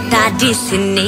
kita di sini.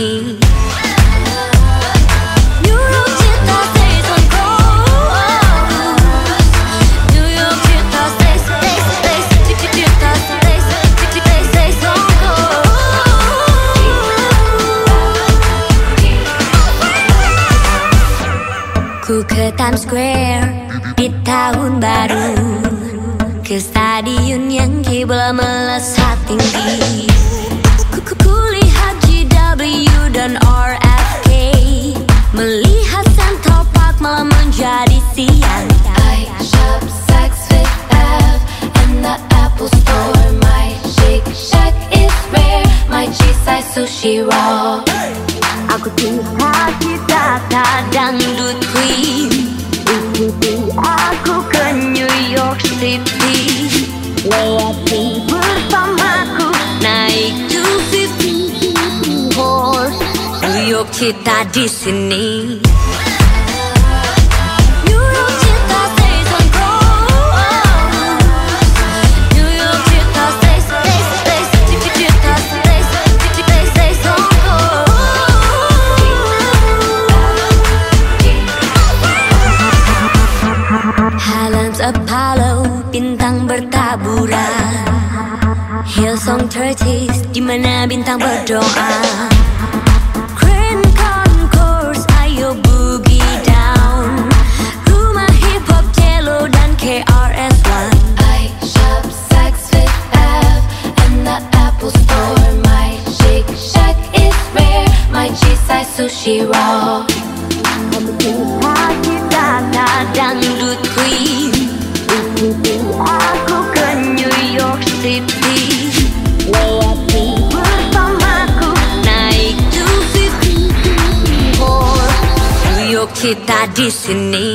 Ku ke Times Square di tahun baru, ke stadion yang kiblat melesat tinggi. Ku lihat GW dan RFK, melihat Central Park malam menjadi siang. I shop Saks Fifth Ave and the Apple Store. My Shake Shack is rare, my G-size sushi raw. Aku cita-cita dangdut queen, ikuti aku ke New York City. Lewati bersamaku, naik 250 horse. New York kita di sini. Highlands Apollo, bintang bertaburan. Hillsong 30s, di mana bintang berdoa. Grand Concourse, ayo boogie down. Rumah hip hop Jello dan KRS-One. I shop Saks Fifth Ave and the Apple Store. My Shake Shack is rare, my G-size sushi raw. Kita dangdut queen, ikuti aku ke New York City. Lewati bersamaku, naik 250 horse. New York kita di sini.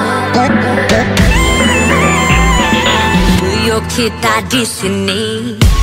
Kita di sini.